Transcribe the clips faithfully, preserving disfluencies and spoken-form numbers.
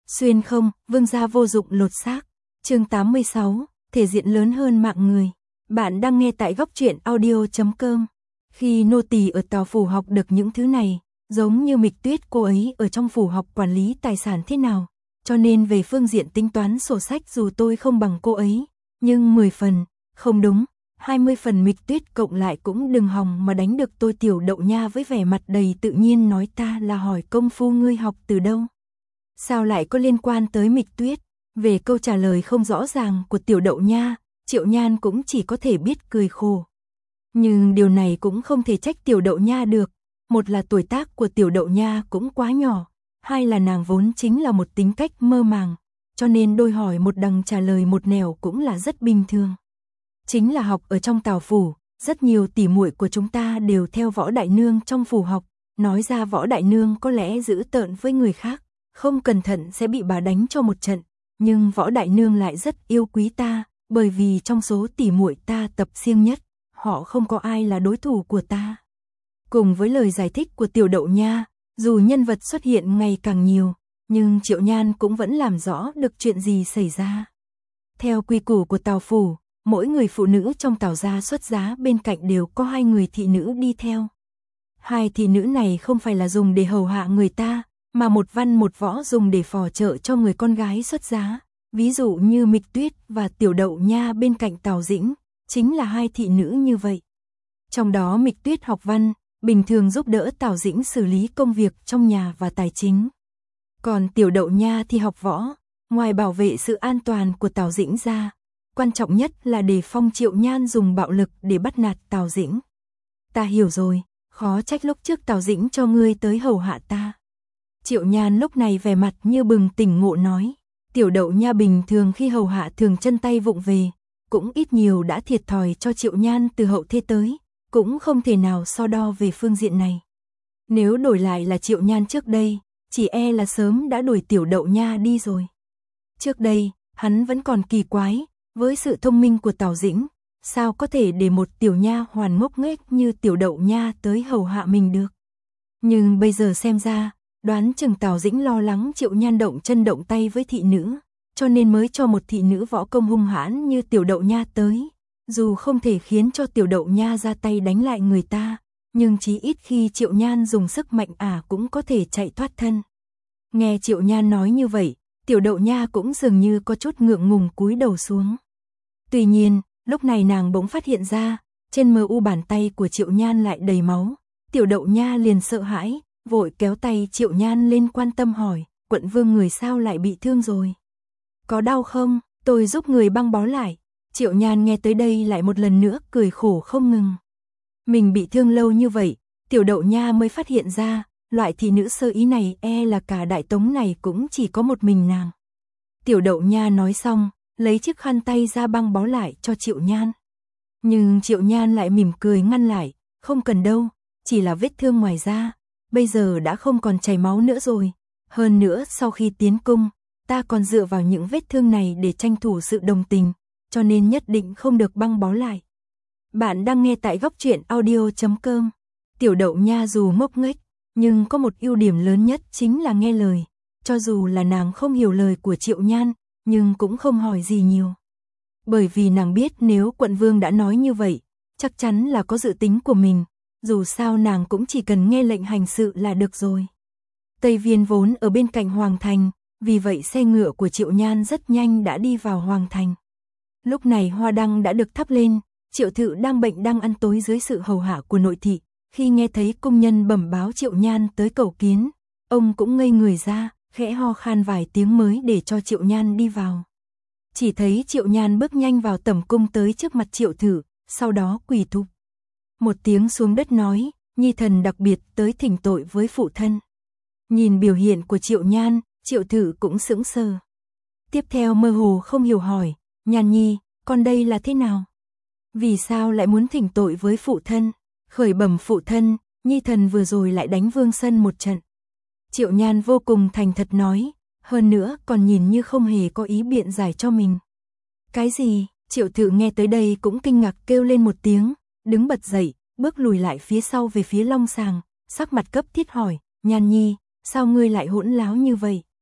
Xuyên không, vương gia vô dụng lột xác. Chương tám mươi sáu, thể diện lớn hơn mạng người. Bạn đang nghe tại góc truyện audio chấm com. Khi nô tỳ ở Tào phủ học được những thứ này, giống như Mịch Tuyết cô ấy ở trong phủ học quản lý tài sản thế nào, cho nên về phương diện tính toán sổ sách dù tôi không bằng cô ấy, nhưng mười phần, không đúng, hai mươi phần Mịch Tuyết cộng lại cũng đừng hòng mà đánh được tôi. Tiểu Đậu Nha với vẻ mặt đầy tự nhiên nói, ta là hỏi công phu ngươi học từ đâu? Sao lại có liên quan tới Mịch Tuyết? Về câu trả lời không rõ ràng của Tiểu Đậu Nha, Triệu Nhan cũng chỉ có thể biết cười khổ. Nhưng điều này cũng không thể trách Tiểu Đậu Nha được, một là tuổi tác của Tiểu Đậu Nha cũng quá nhỏ, hai là nàng vốn chính là một tính cách mơ màng, cho nên đôi hỏi một đằng trả lời một nẻo cũng là rất bình thường. Chính là học ở trong Tào phủ, rất nhiều tỉ muội của chúng ta đều theo Võ Đại Nương trong phủ học, nói ra Võ Đại Nương có lẽ dữ tợn với người khác, không cẩn thận sẽ bị bà đánh cho một trận, nhưng Võ Đại Nương lại rất yêu quý ta, bởi vì trong số tỉ muội ta tập siêng nhất, họ không có ai là đối thủ của ta. Cùng với lời giải thích của Tiểu Đậu Nha, dù nhân vật xuất hiện ngày càng nhiều, nhưng Triệu Nhan cũng vẫn làm rõ được chuyện gì xảy ra. Theo quy củ của Tào phủ, mỗi người phụ nữ trong Tào gia xuất giá bên cạnh đều có hai người thị nữ đi theo. Hai thị nữ này không phải là dùng để hầu hạ người ta, mà một văn một võ dùng để phò trợ cho người con gái xuất giá. Ví dụ như Mịch Tuyết và Tiểu Đậu Nha bên cạnh Tào Dĩnh, chính là hai thị nữ như vậy. Trong đó Mịch Tuyết học văn, bình thường giúp đỡ Tào Dĩnh xử lý công việc trong nhà và tài chính. Còn Tiểu Đậu Nha thì học võ, ngoài bảo vệ sự an toàn của Tào Dĩnh ra, quan trọng nhất là đề phòng Triệu Nhan dùng bạo lực để bắt nạt Tào Dĩnh. Ta hiểu rồi, khó trách lúc trước Tào Dĩnh cho ngươi tới hầu hạ ta. Triệu Nhan lúc này vẻ mặt như bừng tỉnh ngộ nói, Tiểu Đậu Nha bình thường khi hầu hạ thường chân tay vụng về, cũng ít nhiều đã thiệt thòi cho Triệu Nhan từ hậu thế tới, cũng không thể nào so đo về phương diện này. Nếu đổi lại là Triệu Nhan trước đây, chỉ e là sớm đã đuổi Tiểu Đậu Nha đi rồi. Trước đây, hắn vẫn còn kỳ quái, với sự thông minh của Tào Dĩnh, sao có thể để một tiểu nha hoàn ngốc nghếch như Tiểu Đậu Nha tới hầu hạ mình được. Nhưng bây giờ xem ra, đoán chừng Tào Dĩnh lo lắng Triệu Nhan động chân động tay với thị nữ, cho nên mới cho một thị nữ võ công hung hãn như Tiểu Đậu Nha tới. Dù không thể khiến cho Tiểu Đậu Nha ra tay đánh lại người ta, nhưng chí ít khi Triệu Nhan dùng sức mạnh ả cũng có thể chạy thoát thân. Nghe Triệu Nhan nói như vậy, Tiểu Đậu Nha cũng dường như có chút ngượng ngùng cúi đầu xuống. Tuy nhiên, lúc này nàng bỗng phát hiện ra, trên mờ u bàn tay của Triệu Nhan lại đầy máu. Tiểu Đậu Nha liền sợ hãi, vội kéo tay Triệu Nhan lên quan tâm hỏi, quận vương người sao lại bị thương rồi? Có đau không? Tôi giúp người băng bó lại. Triệu Nhan nghe tới đây lại một lần nữa cười khổ không ngừng. Mình bị thương lâu như vậy, Tiểu Đậu Nha mới phát hiện ra, loại thị nữ sơ ý này e là cả Đại Tống này cũng chỉ có một mình nàng. Tiểu Đậu Nha nói xong, lấy chiếc khăn tay ra băng bó lại cho Triệu Nhan. Nhưng Triệu Nhan lại mỉm cười ngăn lại, không cần đâu, chỉ là vết thương ngoài da, bây giờ đã không còn chảy máu nữa rồi. Hơn nữa sau khi tiến cung, ta còn dựa vào những vết thương này để tranh thủ sự đồng tình, cho nên nhất định không được băng bó lại. Bạn đang nghe tại góc truyện audio chấm com. Tiểu Đậu Nha dù ngốc nghếch, nhưng có một ưu điểm lớn nhất chính là nghe lời. Cho dù là nàng không hiểu lời của Triệu Nhan, nhưng cũng không hỏi gì nhiều. Bởi vì nàng biết nếu quận vương đã nói như vậy, chắc chắn là có dự tính của mình, dù sao nàng cũng chỉ cần nghe lệnh hành sự là được rồi. Tây Viên vốn ở bên cạnh Hoàng Thành, vì vậy xe ngựa của Triệu Nhan rất nhanh đã đi vào Hoàng Thành. Lúc này hoa đăng đã được thắp lên, Triệu Thự đang bệnh đang ăn tối dưới sự hầu hạ của nội thị, khi nghe thấy công nhân bẩm báo Triệu Nhan tới cầu kiến, ông cũng ngây người ra, khẽ ho khan vài tiếng mới để cho Triệu Nhan đi vào. Chỉ thấy Triệu Nhan bước nhanh vào tẩm cung tới trước mặt Triệu Thự, sau đó quỳ thụp một tiếng xuống đất nói, nhi thần đặc biệt tới thỉnh tội với phụ thân. Nhìn biểu hiện của Triệu Nhan, Triệu Thự cũng sững sờ. Tiếp theo mơ hồ không hiểu hỏi, Nhan nhi, con đây là thế nào? Vì sao lại muốn thỉnh tội với phụ thân? Khởi bẩm phụ thân, nhi thần vừa rồi lại đánh Vương Sân một trận. Triệu Nhan vô cùng thành thật nói, hơn nữa còn nhìn như không hề có ý biện giải cho mình. Cái gì? Triệu Thự nghe tới đây cũng kinh ngạc kêu lên một tiếng, đứng bật dậy, bước lùi lại phía sau về phía Long Sàng, sắc mặt cấp thiết hỏi, Nhan nhi, sao ngươi lại hỗn láo như vậy?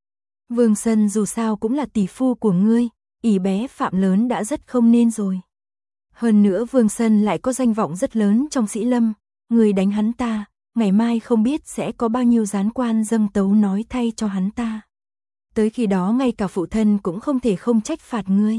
Vương Sân dù sao cũng là tỷ phu của ngươi, ỷ bé phạm lớn đã rất không nên rồi. Hơn nữa Vương Sân lại có danh vọng rất lớn trong Sĩ Lâm, người đánh hắn ta, ngày mai không biết sẽ có bao nhiêu gián quan dâng tấu nói thay cho hắn ta. Tới khi đó ngay cả phụ thân cũng không thể không trách phạt ngươi.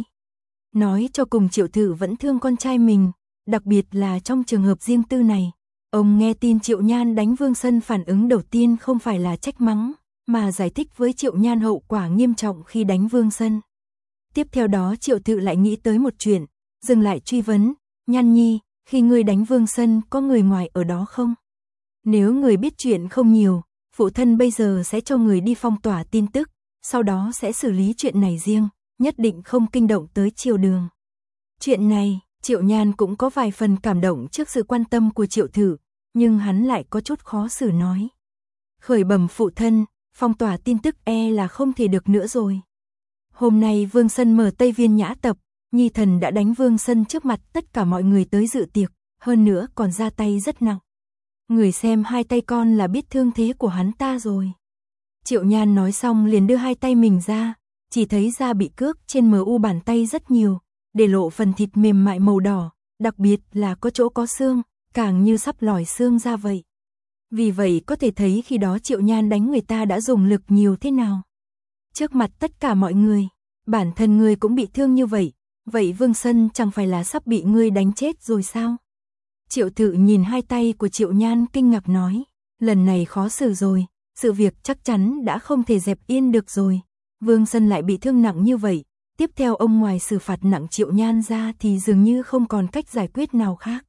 Nói cho cùng Triệu Thự vẫn thương con trai mình, đặc biệt là trong trường hợp riêng tư này. Ông nghe tin Triệu Nhan đánh Vương Sân, phản ứng đầu tiên không phải là trách mắng, mà giải thích với Triệu Nhan hậu quả nghiêm trọng khi đánh Vương Sân. Tiếp theo đó Triệu Thự lại nghĩ tới một chuyện, dừng lại truy vấn, Nhan Nhi, khi ngươi đánh Vương Sân có người ngoài ở đó không? Nếu người biết chuyện không nhiều, phụ thân bây giờ sẽ cho người đi phong tỏa tin tức, sau đó sẽ xử lý chuyện này riêng, nhất định không kinh động tới triều đường. Chuyện này, Triệu Nhan cũng có vài phần cảm động trước sự quan tâm của Triệu Thự, nhưng hắn lại có chút khó xử nói. Khởi bẩm phụ thân, phong tỏa tin tức e là không thể được nữa rồi. Hôm nay Vương Sân mở Tây Viên nhã tập, Nhi thần đã đánh Vương Sân trước mặt tất cả mọi người tới dự tiệc, hơn nữa còn ra tay rất nặng. Người xem hai tay con là biết thương thế của hắn ta rồi. Triệu Nhan nói xong liền đưa hai tay mình ra, chỉ thấy da bị cước trên mờ u bàn tay rất nhiều, để lộ phần thịt mềm mại màu đỏ, đặc biệt là có chỗ có xương, càng như sắp lòi xương ra vậy. Vì vậy có thể thấy khi đó Triệu Nhan đánh người ta đã dùng lực nhiều thế nào. Trước mặt tất cả mọi người, bản thân ngươi cũng bị thương như vậy, vậy Vương Sân chẳng phải là sắp bị ngươi đánh chết rồi sao? Triệu Thự nhìn hai tay của Triệu Nhan kinh ngạc nói, lần này khó xử rồi, sự việc chắc chắn đã không thể dẹp yên được rồi. Vương Sân lại bị thương nặng như vậy, tiếp theo ông ngoài xử phạt nặng Triệu Nhan ra thì dường như không còn cách giải quyết nào khác.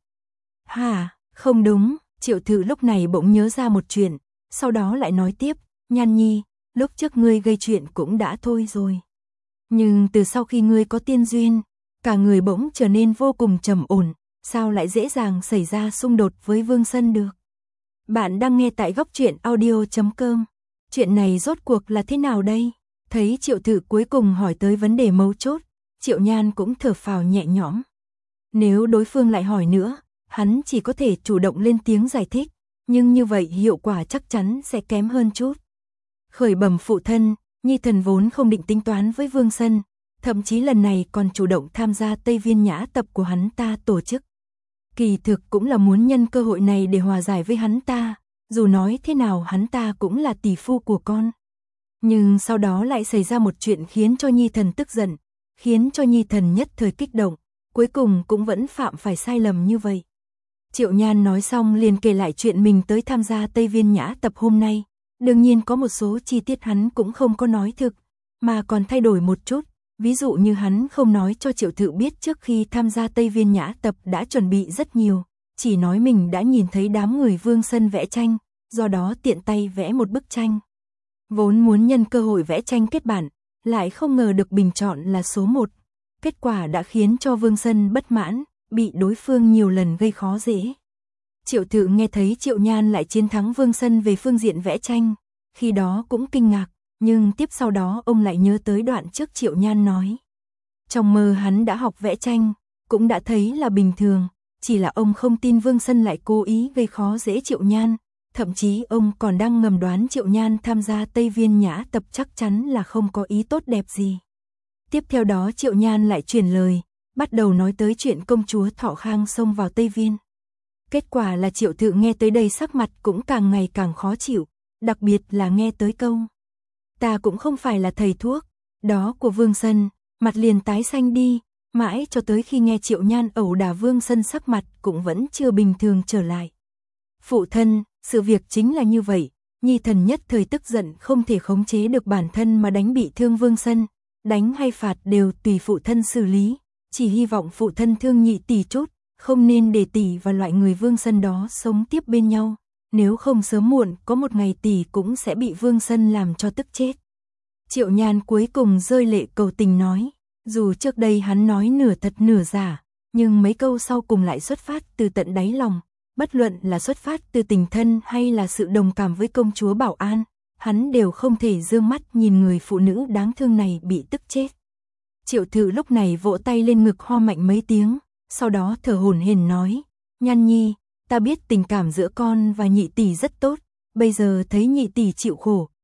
Hả, không đúng, Triệu Thự lúc này bỗng nhớ ra một chuyện, sau đó lại nói tiếp, Nhan Nhi, lúc trước ngươi gây chuyện cũng đã thôi rồi. Nhưng từ sau khi ngươi có tiên duyên, cả người bỗng trở nên vô cùng trầm ổn, sao lại dễ dàng xảy ra xung đột với Vương Sân được? Bạn đang nghe tại góc truyện audio chấm com. Chuyện này rốt cuộc là thế nào đây? Thấy Triệu Thự cuối cùng hỏi tới vấn đề mấu chốt, Triệu Nhan cũng thở phào nhẹ nhõm. Nếu đối phương lại hỏi nữa, hắn chỉ có thể chủ động lên tiếng giải thích, nhưng như vậy hiệu quả chắc chắn sẽ kém hơn chút. Khởi bẩm phụ thân, Nhi thần vốn không định tính toán với Vương Sân, thậm chí lần này còn chủ động tham gia Tây Viên nhã tập của hắn ta tổ chức. Kỳ thực cũng là muốn nhân cơ hội này để hòa giải với hắn ta, dù nói thế nào hắn ta cũng là tỷ phu của con. Nhưng sau đó lại xảy ra một chuyện khiến cho Nhi thần tức giận, khiến cho Nhi thần nhất thời kích động, cuối cùng cũng vẫn phạm phải sai lầm như vậy. Triệu Nhan nói xong liền kể lại chuyện mình tới tham gia Tây Viên nhã tập hôm nay. Đương nhiên có một số chi tiết hắn cũng không có nói thực, mà còn thay đổi một chút, ví dụ như hắn không nói cho Triệu Thự biết trước khi tham gia Tây Viên nhã tập đã chuẩn bị rất nhiều, chỉ nói mình đã nhìn thấy đám người Vương Sân vẽ tranh, do đó tiện tay vẽ một bức tranh. Vốn muốn nhân cơ hội vẽ tranh kết bản, lại không ngờ được bình chọn là số một. Kết quả đã khiến cho Vương Sân bất mãn, bị đối phương nhiều lần gây khó dễ. Triệu Thự nghe thấy Triệu Nhan lại chiến thắng Vương Sân về phương diện vẽ tranh, khi đó cũng kinh ngạc, nhưng tiếp sau đó ông lại nhớ tới đoạn trước Triệu Nhan nói. Trong mơ hắn đã học vẽ tranh, cũng đã thấy là bình thường, chỉ là ông không tin Vương Sân lại cố ý gây khó dễ Triệu Nhan, thậm chí ông còn đang ngầm đoán Triệu Nhan tham gia Tây Viên nhã tập chắc chắn là không có ý tốt đẹp gì. Tiếp theo đó Triệu Nhan lại chuyển lời, bắt đầu nói tới chuyện công chúa Thọ Khang xông vào Tây Viên. Kết quả là Triệu Thự nghe tới đây sắc mặt cũng càng ngày càng khó chịu, đặc biệt là nghe tới câu. Ta cũng không phải là thầy thuốc, đó của Vương Sân, mặt liền tái xanh đi, mãi cho tới khi nghe Triệu Nhan ẩu đả Vương Sân sắc mặt cũng vẫn chưa bình thường trở lại. Phụ thân, sự việc chính là như vậy, Nhi thần nhất thời tức giận không thể khống chế được bản thân mà đánh bị thương Vương Sân, đánh hay phạt đều tùy phụ thân xử lý, chỉ hy vọng phụ thân thương nhị tỷ chút, không nên để tỷ và loại người Vương Sân đó sống tiếp bên nhau, nếu không sớm muộn có một ngày tỷ cũng sẽ bị Vương Sân làm cho tức chết. Triệu Nhan cuối cùng rơi lệ cầu tình nói, dù trước đây hắn nói nửa thật nửa giả, nhưng mấy câu sau cùng lại xuất phát từ tận đáy lòng, bất luận là xuất phát từ tình thân hay là sự đồng cảm với công chúa Bảo An, hắn đều không thể dương mắt nhìn người phụ nữ đáng thương này bị tức chết. Triệu Thự lúc này vỗ tay lên ngực ho mạnh mấy tiếng, sau đó thở hổn hển nói, Nhan Nhi, ta biết tình cảm giữa con và nhị tỷ rất tốt, bây giờ thấy nhị tỷ chịu khổ,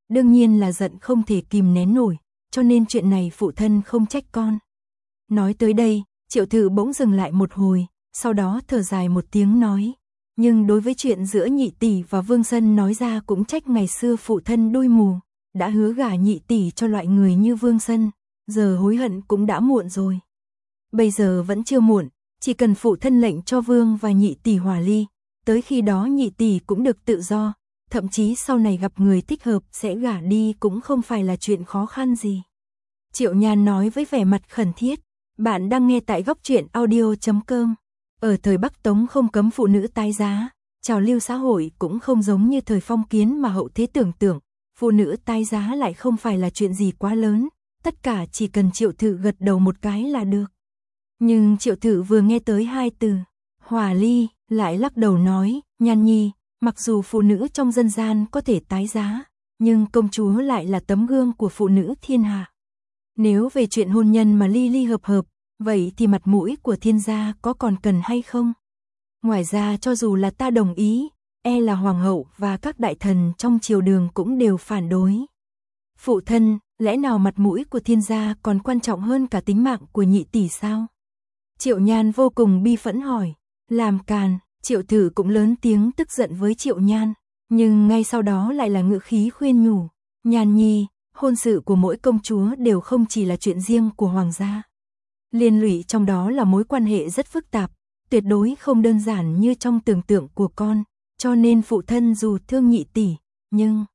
đương nhiên là giận không thể kìm nén nổi, cho nên chuyện này phụ thân không trách con. Nói tới đây, Triệu Thự bỗng dừng lại một hồi, sau đó thở dài một tiếng nói, nhưng đối với chuyện giữa nhị tỷ và Vương Sân nói ra cũng trách ngày xưa phụ thân đuôi mù, đã hứa gả nhị tỷ cho loại người như Vương Sân, giờ hối hận cũng đã muộn rồi. Bây giờ vẫn chưa muộn, chỉ cần phụ thân lệnh cho Vương và nhị tỷ hòa ly, tới khi đó nhị tỷ cũng được tự do, thậm chí sau này gặp người thích hợp sẽ gả đi cũng không phải là chuyện khó khăn gì. Triệu Nhan nói với vẻ mặt khẩn thiết, bạn đang nghe tại góc truyện audio chấm com. Ở thời Bắc Tống không cấm phụ nữ tái giá, trào lưu xã hội cũng không giống như thời phong kiến mà hậu thế tưởng tượng, phụ nữ tái giá lại không phải là chuyện gì quá lớn, tất cả chỉ cần Triệu Thự gật đầu một cái là được. Nhưng Triệu Thự vừa nghe tới hai từ, hòa ly, lại lắc đầu nói, Nhan nhi, mặc dù phụ nữ trong dân gian có thể tái giá, nhưng công chúa lại là tấm gương của phụ nữ thiên hạ. Nếu về chuyện hôn nhân mà ly ly hợp hợp, vậy thì mặt mũi của thiên gia có còn cần hay không? Ngoài ra cho dù là ta đồng ý, e là hoàng hậu và các đại thần trong triều đường cũng đều phản đối. Phụ thân, lẽ nào mặt mũi của thiên gia còn quan trọng hơn cả tính mạng của nhị tỷ sao? Triệu Nhan vô cùng bi phẫn hỏi, làm càn. Triệu Thự cũng lớn tiếng tức giận với Triệu Nhan, nhưng ngay sau đó lại là ngữ khí khuyên nhủ, Nhan nhi, hôn sự của mỗi công chúa đều không chỉ là chuyện riêng của hoàng gia. Liên lụy trong đó là mối quan hệ rất phức tạp, tuyệt đối không đơn giản như trong tưởng tượng của con, cho nên phụ thân dù thương nhị tỷ, nhưng...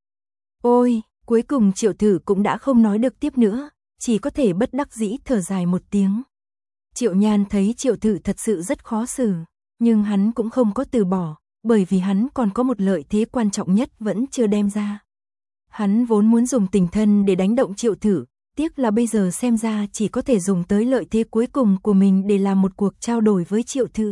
Ôi, cuối cùng Triệu Thự cũng đã không nói được tiếp nữa, chỉ có thể bất đắc dĩ thở dài một tiếng. Triệu Nhan thấy Triệu Thự thật sự rất khó xử, nhưng hắn cũng không có từ bỏ, bởi vì hắn còn có một lợi thế quan trọng nhất vẫn chưa đem ra. Hắn vốn muốn dùng tình thân để đánh động Triệu Thự, tiếc là bây giờ xem ra chỉ có thể dùng tới lợi thế cuối cùng của mình để làm một cuộc trao đổi với Triệu Thự.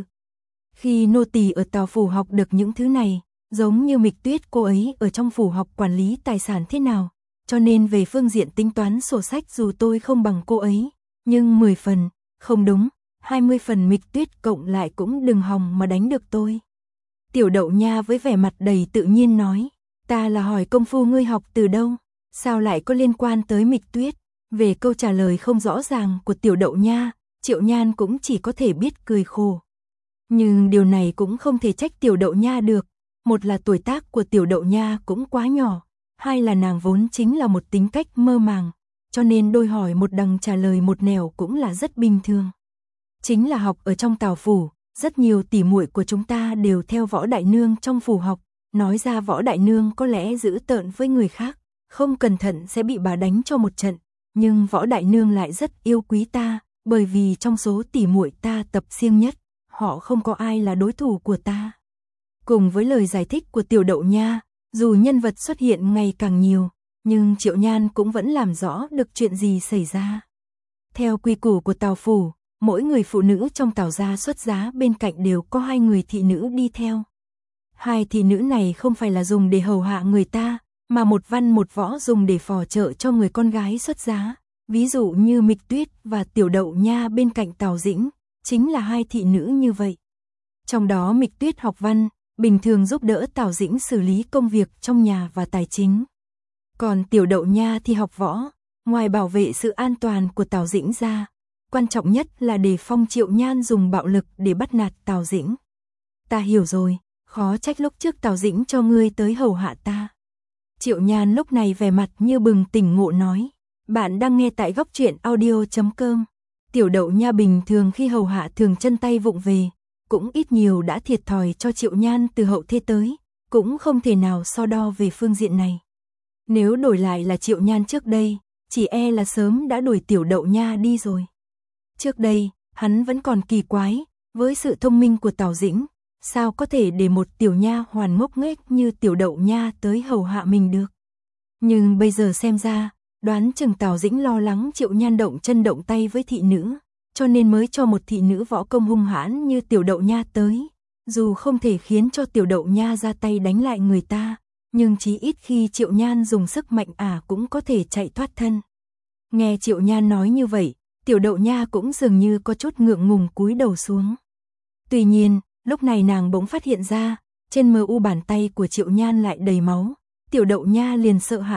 Khi nô tỳ ở Tào phủ học được những thứ này, giống như Mịch Tuyết cô ấy ở trong phủ học quản lý tài sản thế nào, cho nên về phương diện tính toán sổ sách dù tôi không bằng cô ấy, nhưng mười phần, không đúng, hai mươi phần Mịch Tuyết cộng lại cũng đừng hòng mà đánh được tôi. Tiểu Đậu Nha với vẻ mặt đầy tự nhiên nói, ta là hỏi công phu ngươi học từ đâu, sao lại có liên quan tới Mịch Tuyết? Về câu trả lời không rõ ràng của Tiểu Đậu Nha, Triệu Nhan cũng chỉ có thể biết cười khổ. Nhưng điều này cũng không thể trách Tiểu Đậu Nha được, một là tuổi tác của Tiểu Đậu Nha cũng quá nhỏ, hai là nàng vốn chính là một tính cách mơ màng, cho nên đôi hỏi một đằng trả lời một nẻo cũng là rất bình thường. Chính là học ở trong Tào phủ, rất nhiều tỉ muội của chúng ta đều theo Võ đại nương trong phủ học, nói ra Võ đại nương có lẽ dữ tợn với người khác, không cẩn thận sẽ bị bà đánh cho một trận, nhưng Võ đại nương lại rất yêu quý ta, bởi vì trong số tỉ muội ta tập siêng nhất, họ không có ai là đối thủ của ta. Cùng với lời giải thích của Tiểu Đậu Nha, dù nhân vật xuất hiện ngày càng nhiều, nhưng Triệu Nhan cũng vẫn làm rõ được chuyện gì xảy ra. Theo quy củ của Tào phủ, mỗi người phụ nữ trong Tào gia xuất giá bên cạnh đều có hai người thị nữ đi theo. Hai thị nữ này không phải là dùng để hầu hạ người ta, mà một văn một võ dùng để phò trợ cho người con gái xuất giá. Ví dụ như Mịch Tuyết và Tiểu Đậu Nha bên cạnh Tào Dĩnh, chính là hai thị nữ như vậy. Trong đó Mịch Tuyết học văn, bình thường giúp đỡ Tào Dĩnh xử lý công việc trong nhà và tài chính. Còn Tiểu Đậu Nha thì học võ, ngoài bảo vệ sự an toàn của Tào Dĩnh ra, quan trọng nhất là đề phòng Triệu Nhan dùng bạo lực để bắt nạt Tào Dĩnh. Ta hiểu rồi, khó trách lúc trước Tào Dĩnh cho ngươi tới hầu hạ ta. Triệu Nhan lúc này vẻ mặt như bừng tỉnh ngộ nói, bạn đang nghe tại góc truyện audio chấm com. Tiểu Đậu Nha bình thường khi hầu hạ thường chân tay vụng về, cũng ít nhiều đã thiệt thòi cho Triệu Nhan từ hậu thế tới, cũng không thể nào so đo về phương diện này. Nếu đổi lại là Triệu Nhan trước đây, chỉ e là sớm đã đuổi Tiểu Đậu Nha đi rồi. Trước đây, hắn vẫn còn kỳ quái, với sự thông minh của Tào Dĩnh, sao có thể để một tiểu nha hoàn ngốc nghếch như Tiểu Đậu Nha tới hầu hạ mình được. Nhưng bây giờ xem ra, đoán chừng Tào Dĩnh lo lắng Triệu Nhan động chân động tay với thị nữ, cho nên mới cho một thị nữ võ công hung hãn như Tiểu Đậu Nha tới. Dù không thể khiến cho Tiểu Đậu Nha ra tay đánh lại người ta, nhưng chí ít khi Triệu Nhan dùng sức mạnh ả cũng có thể chạy thoát thân. Nghe Triệu Nhan nói như vậy, Tiểu Đậu Nha cũng dường như có chút ngượng ngùng cúi đầu xuống. Tuy nhiên, lúc này nàng bỗng phát hiện ra, trên mờ u bàn tay của Triệu Nhan lại đầy máu. Tiểu Đậu Nha liền sợ hãi,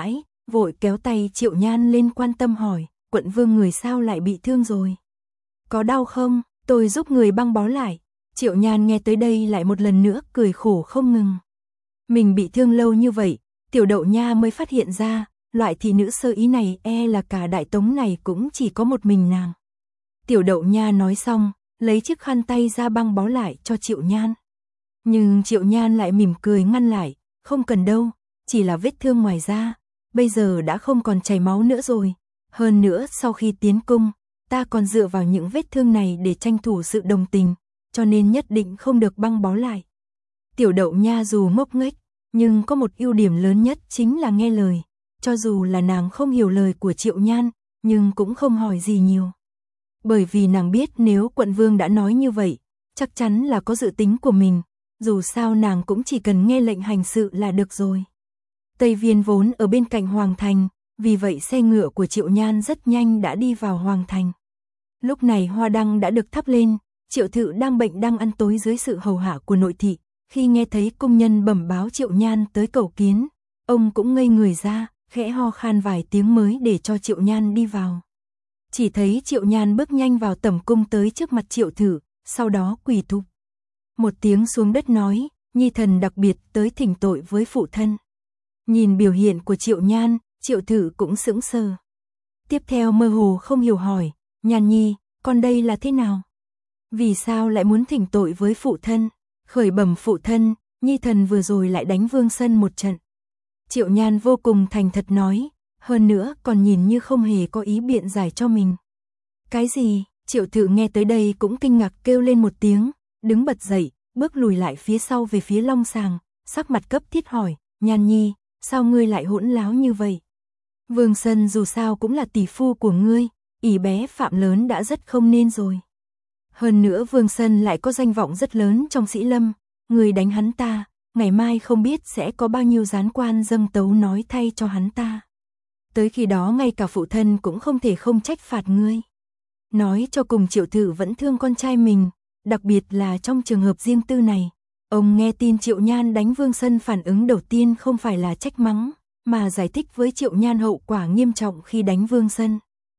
vội kéo tay Triệu Nhan lên quan tâm hỏi, quận vương người sao lại bị thương rồi? Có đau không? Tôi giúp người băng bó lại. Triệu Nhan nghe tới đây lại một lần nữa cười khổ không ngừng. Mình bị thương lâu như vậy, Tiểu Đậu Nha mới phát hiện ra, loại thị nữ sơ ý này e là cả Đại Tống này cũng chỉ có một mình nàng. Tiểu Đậu Nha nói xong, lấy chiếc khăn tay ra băng bó lại cho Triệu Nhan. Nhưng Triệu Nhan lại mỉm cười ngăn lại, không cần đâu, chỉ là vết thương ngoài da, bây giờ đã không còn chảy máu nữa rồi. Hơn nữa sau khi tiến cung, ta còn dựa vào những vết thương này để tranh thủ sự đồng tình, cho nên nhất định không được băng bó lại. Tiểu Đậu Nha dù ngốc nghếch, nhưng có một ưu điểm lớn nhất chính là nghe lời, cho dù là nàng không hiểu lời của Triệu Nhan, nhưng cũng không hỏi gì nhiều. Bởi vì nàng biết nếu quận vương đã nói như vậy, chắc chắn là có dự tính của mình, dù sao nàng cũng chỉ cần nghe lệnh hành sự là được rồi. Tây Viên vốn ở bên cạnh Hoàng Thành, vì vậy xe ngựa của Triệu Nhan rất nhanh đã đi vào Hoàng Thành. Lúc này hoa đăng đã được thắp lên, Triệu Thự đang bệnh đang ăn tối dưới sự hầu hạ của nội thị, khi nghe thấy công nhân bẩm báo Triệu Nhan tới cầu kiến, ông cũng ngây người ra, khẽ ho khan vài tiếng mới để cho Triệu Nhan đi vào. Chỉ thấy Triệu Nhan bước nhanh vào tẩm cung tới trước mặt Triệu Thự, sau đó quỳ thụp một tiếng xuống đất nói, nhi thần đặc biệt tới thỉnh tội với phụ thân. Nhìn biểu hiện của Triệu Nhan, Triệu Thự cũng sững sờ. Tiếp theo mơ hồ không hiểu hỏi, Nhan nhi, con đây là thế nào? Vì sao lại muốn thỉnh tội với phụ thân? Khởi bẩm phụ thân, nhi thần vừa rồi lại đánh Vương Sân một trận. Triệu Nhan vô cùng thành thật nói, hơn nữa còn nhìn như không hề có ý biện giải cho mình. Cái gì? Triệu Thự nghe tới đây cũng kinh ngạc kêu lên một tiếng, đứng bật dậy, bước lùi lại phía sau về phía long sàng, sắc mặt cấp thiết hỏi, Nhan nhi, sao ngươi lại hỗn láo như vậy? Vương Sân dù sao cũng là tỷ phu của ngươi, ỷ bé phạm lớn đã rất không nên rồi. Hơn nữa Vương Sân lại có danh vọng rất lớn trong Sĩ Lâm, người đánh hắn ta, ngày mai không biết sẽ có bao nhiêu gián quan dâng tấu nói thay cho hắn ta. Tới khi đó ngay cả phụ thân cũng không thể không trách phạt ngươi. Nói cho cùng Triệu Thự vẫn thương con trai mình, đặc biệt là trong trường hợp riêng tư này. Ông nghe tin Triệu Nhan đánh Vương Sân phản ứng đầu tiên không phải là trách mắng, mà giải thích với Triệu Nhan hậu quả nghiêm trọng khi đánh Vương Sân.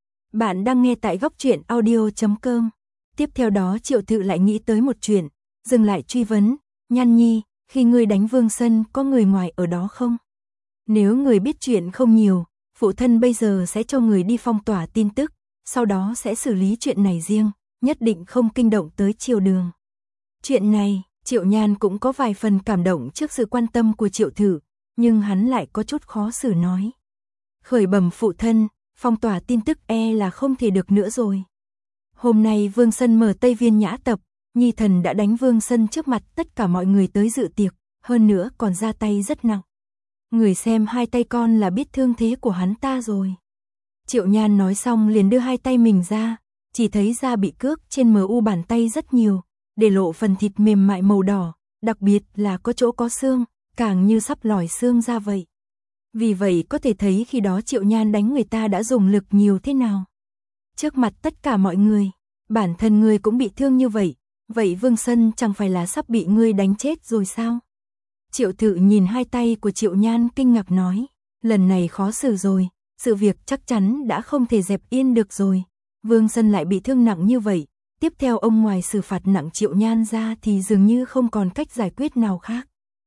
Bạn đang nghe tại góc truyện audio chấm com. Tiếp theo đó Triệu Thự lại nghĩ tới một chuyện, dừng lại truy vấn, Nhan nhi, khi ngươi đánh Vương Sân có người ngoài ở đó không? Nếu người biết chuyện không nhiều, phụ thân bây giờ sẽ cho người đi phong tỏa tin tức, sau đó sẽ xử lý chuyện này riêng, nhất định không kinh động tới triều đường. Chuyện này, Triệu Nhan cũng có vài phần cảm động trước sự quan tâm của Triệu Thự, nhưng hắn lại có chút khó xử nói. Khởi bẩm phụ thân, phong tỏa tin tức e là không thể được nữa rồi. Hôm nay Vương Sân mở Tây Viên nhã tập, nhi thần đã đánh Vương Sân trước mặt tất cả mọi người tới dự tiệc, hơn nữa còn ra tay rất nặng. Người xem hai tay con là biết thương thế của hắn ta rồi. Triệu Nhan nói xong liền đưa hai tay mình ra, chỉ thấy da bị cước trên mờ u bàn tay rất nhiều, để lộ phần thịt mềm mại màu đỏ, đặc biệt là có chỗ có xương, càng như sắp lòi xương ra vậy. Vì vậy có thể thấy khi đó Triệu Nhan đánh người ta đã dùng lực nhiều thế nào. Trước mặt tất cả mọi người, bản thân ngươi cũng bị thương như vậy, vậy Vương Sân chẳng phải là sắp bị ngươi đánh chết rồi sao? Triệu Thự nhìn hai tay của Triệu Nhan kinh ngạc nói, lần này khó xử rồi, sự việc chắc chắn đã không thể dẹp yên được rồi. Vương Sân lại bị thương nặng như vậy, tiếp theo ông ngoài xử phạt nặng Triệu Nhan ra thì dường như không còn cách giải quyết nào khác.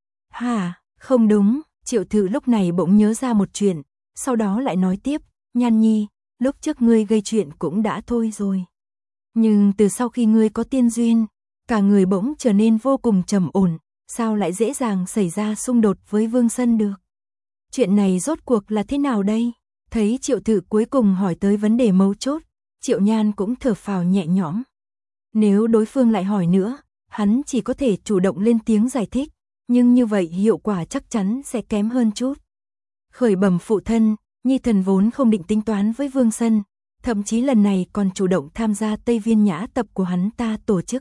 Hả, không đúng, Triệu Thự lúc này bỗng nhớ ra một chuyện, sau đó lại nói tiếp, Nhan nhi, lúc trước ngươi gây chuyện cũng đã thôi rồi. Nhưng từ sau khi ngươi có tiên duyên, cả người bỗng trở nên vô cùng trầm ổn, sao lại dễ dàng xảy ra xung đột với Vương Sân được? Chuyện này rốt cuộc là thế nào đây? Thấy Triệu Thự cuối cùng hỏi tới vấn đề mấu chốt, Triệu Nhan cũng thở phào nhẹ nhõm. Nếu đối phương lại hỏi nữa, hắn chỉ có thể chủ động lên tiếng giải thích, nhưng như vậy hiệu quả chắc chắn sẽ kém hơn chút. Khởi bẩm phụ thân, nhi thần vốn không định tính toán với Vương Sân, thậm chí lần này còn chủ động tham gia Tây Viên nhã tập của hắn ta tổ chức.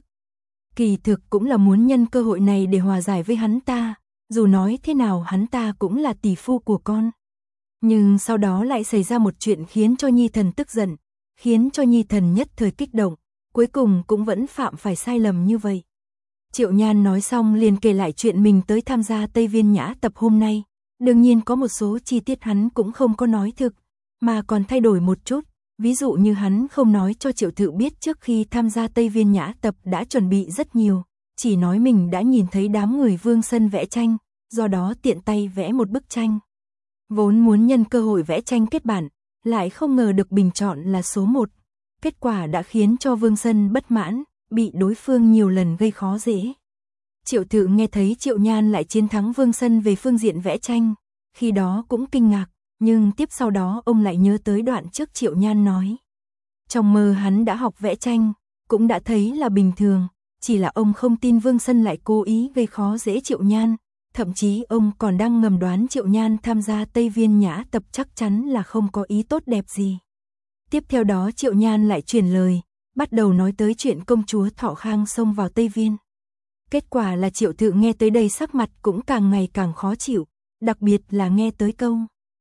Kỳ thực cũng là muốn nhân cơ hội này để hòa giải với hắn ta, dù nói thế nào hắn ta cũng là tỷ phu của con. Nhưng sau đó lại xảy ra một chuyện khiến cho nhi thần tức giận, khiến cho nhi thần nhất thời kích động, cuối cùng cũng vẫn phạm phải sai lầm như vậy. Triệu Nhan nói xong liền kể lại chuyện mình tới tham gia Tây Viên nhã tập hôm nay, Đương nhiên có một số chi tiết hắn cũng không có nói thực, mà còn thay đổi một chút. Ví dụ như hắn không nói cho Triệu Thự biết trước khi tham gia Tây Viên Nhã tập đã chuẩn bị rất nhiều, chỉ nói mình đã nhìn thấy đám người Vương Sân vẽ tranh, do đó tiện tay vẽ một bức tranh. Vốn muốn nhân cơ hội vẽ tranh kết bản, lại không ngờ được bình chọn là số một. Kết quả đã khiến cho Vương Sân bất mãn, bị đối phương nhiều lần gây khó dễ. Triệu Thự nghe thấy Triệu Nhan lại chiến thắng Vương Sân về phương diện vẽ tranh, khi đó cũng kinh ngạc, nhưng tiếp sau đó ông lại nhớ tới đoạn trước Triệu Nhan nói. Trong mơ hắn đã học vẽ tranh, cũng đã thấy là bình thường, chỉ là ông không tin Vương Sân lại cố ý gây khó dễ Triệu Nhan, thậm chí ông còn đang ngầm đoán Triệu Nhan tham gia Tây Viên Nhã tập chắc chắn là không có ý tốt đẹp gì. Tiếp theo đó Triệu Nhan lại chuyển lời, bắt đầu nói tới chuyện công chúa Thọ Khang xông vào Tây Viên. Kết quả là Triệu Thự nghe tới đây sắc mặt cũng càng ngày càng khó chịu, đặc biệt là nghe tới câu.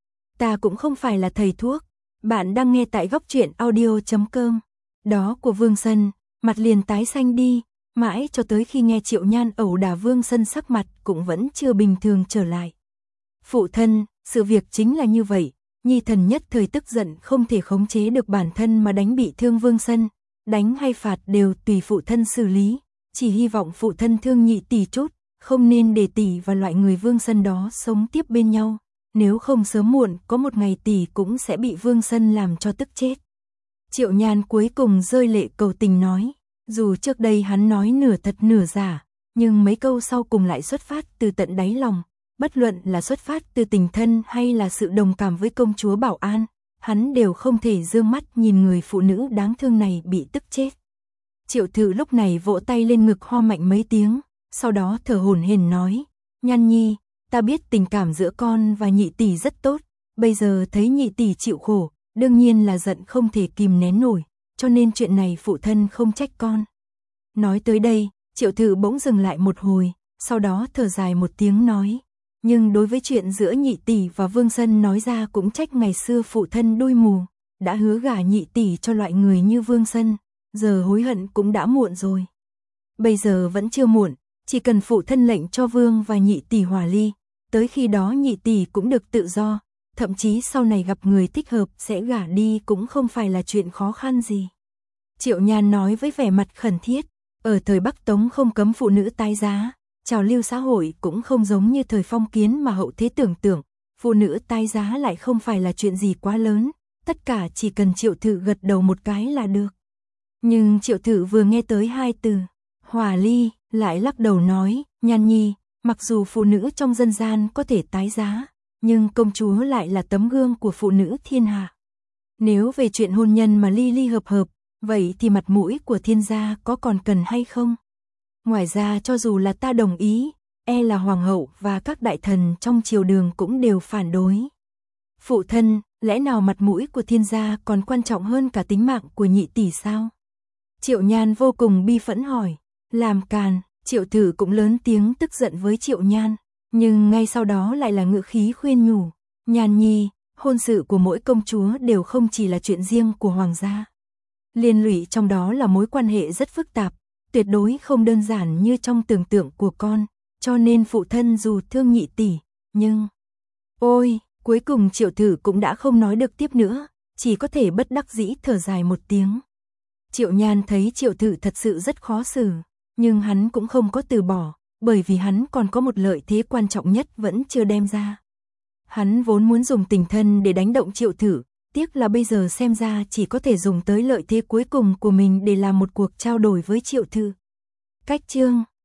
Ta cũng không phải là thầy thuốc, bạn đang nghe tại góc truyện audio chấm com. Đó của Vương Sân, mặt liền tái xanh đi, mãi cho tới khi nghe Triệu Nhan ẩu đả Vương Sân sắc mặt cũng vẫn chưa bình thường trở lại. Phụ thân, sự việc chính là như vậy, nhi thần nhất thời tức giận không thể khống chế được bản thân mà đánh bị thương Vương Sân, đánh hay phạt đều tùy phụ thân xử lý, chỉ hy vọng phụ thân thương nhị tỷ chút, không nên để tỷ và loại người Vương Sân đó sống tiếp bên nhau, nếu không sớm muộn có một ngày tỷ cũng sẽ bị Vương Sân làm cho tức chết. Triệu Nhan cuối cùng rơi lệ cầu tình nói, dù trước đây hắn nói nửa thật nửa giả, nhưng mấy câu sau cùng lại xuất phát từ tận đáy lòng, bất luận là xuất phát từ tình thân hay là sự đồng cảm với công chúa Bảo An, hắn đều không thể dương mắt nhìn người phụ nữ đáng thương này bị tức chết. Triệu Thự lúc này vỗ tay lên ngực ho mạnh mấy tiếng, sau đó thở hổn hển nói, Nhan nhi, ta biết tình cảm giữa con và nhị tỷ rất tốt, bây giờ thấy nhị tỷ chịu khổ, đương nhiên là giận không thể kìm nén nổi, cho nên chuyện này phụ thân không trách con. Nói tới đây, Triệu Thự bỗng dừng lại một hồi, sau đó thở dài một tiếng nói, nhưng đối với chuyện giữa nhị tỷ và Vương Sân nói ra cũng trách ngày xưa phụ thân đôi mù, đã hứa gả nhị tỷ cho loại người như Vương Sân, giờ hối hận cũng đã muộn rồi. Bây giờ vẫn chưa muộn, chỉ cần phụ thân lệnh cho Vương và nhị tỷ hòa ly, tới khi đó nhị tỷ cũng được tự do, thậm chí sau này gặp người thích hợp sẽ gả đi cũng không phải là chuyện khó khăn gì. Triệu Nhan nói với vẻ mặt khẩn thiết, ở thời Bắc Tống không cấm phụ nữ tái giá, trào lưu xã hội cũng không giống như thời phong kiến mà hậu thế tưởng tượng, phụ nữ tái giá lại không phải là chuyện gì quá lớn, tất cả chỉ cần Triệu Thự gật đầu một cái là được. Nhưng Triệu Thự vừa nghe tới hai từ, hòa ly, lại lắc đầu nói, Nhan nhi, mặc dù phụ nữ trong dân gian có thể tái giá, nhưng công chúa lại là tấm gương của phụ nữ thiên hạ. Nếu về chuyện hôn nhân mà ly ly hợp hợp, vậy thì mặt mũi của thiên gia có còn cần hay không? Ngoài ra cho dù là ta đồng ý, e là hoàng hậu và các đại thần trong triều đường cũng đều phản đối. Phụ thân, lẽ nào mặt mũi của thiên gia còn quan trọng hơn cả tính mạng của nhị tỷ sao? Triệu Nhan vô cùng bi phẫn hỏi, làm càn. Triệu Thự cũng lớn tiếng tức giận với Triệu Nhan, nhưng ngay sau đó lại là ngữ khí khuyên nhủ, Nhan nhi, hôn sự của mỗi công chúa đều không chỉ là chuyện riêng của hoàng gia. Liên lụy trong đó là mối quan hệ rất phức tạp, tuyệt đối không đơn giản như trong tưởng tượng của con, cho nên phụ thân dù thương nhị tỷ, nhưng... Ôi, cuối cùng Triệu Thự cũng đã không nói được tiếp nữa, chỉ có thể bất đắc dĩ thở dài một tiếng. Triệu Nhan thấy Triệu Thự thật sự rất khó xử, nhưng hắn cũng không có từ bỏ, bởi vì hắn còn có một lợi thế quan trọng nhất vẫn chưa đem ra. Hắn vốn muốn dùng tình thân để đánh động Triệu Thự, tiếc là bây giờ xem ra chỉ có thể dùng tới lợi thế cuối cùng của mình để làm một cuộc trao đổi với Triệu Thự. Cách chương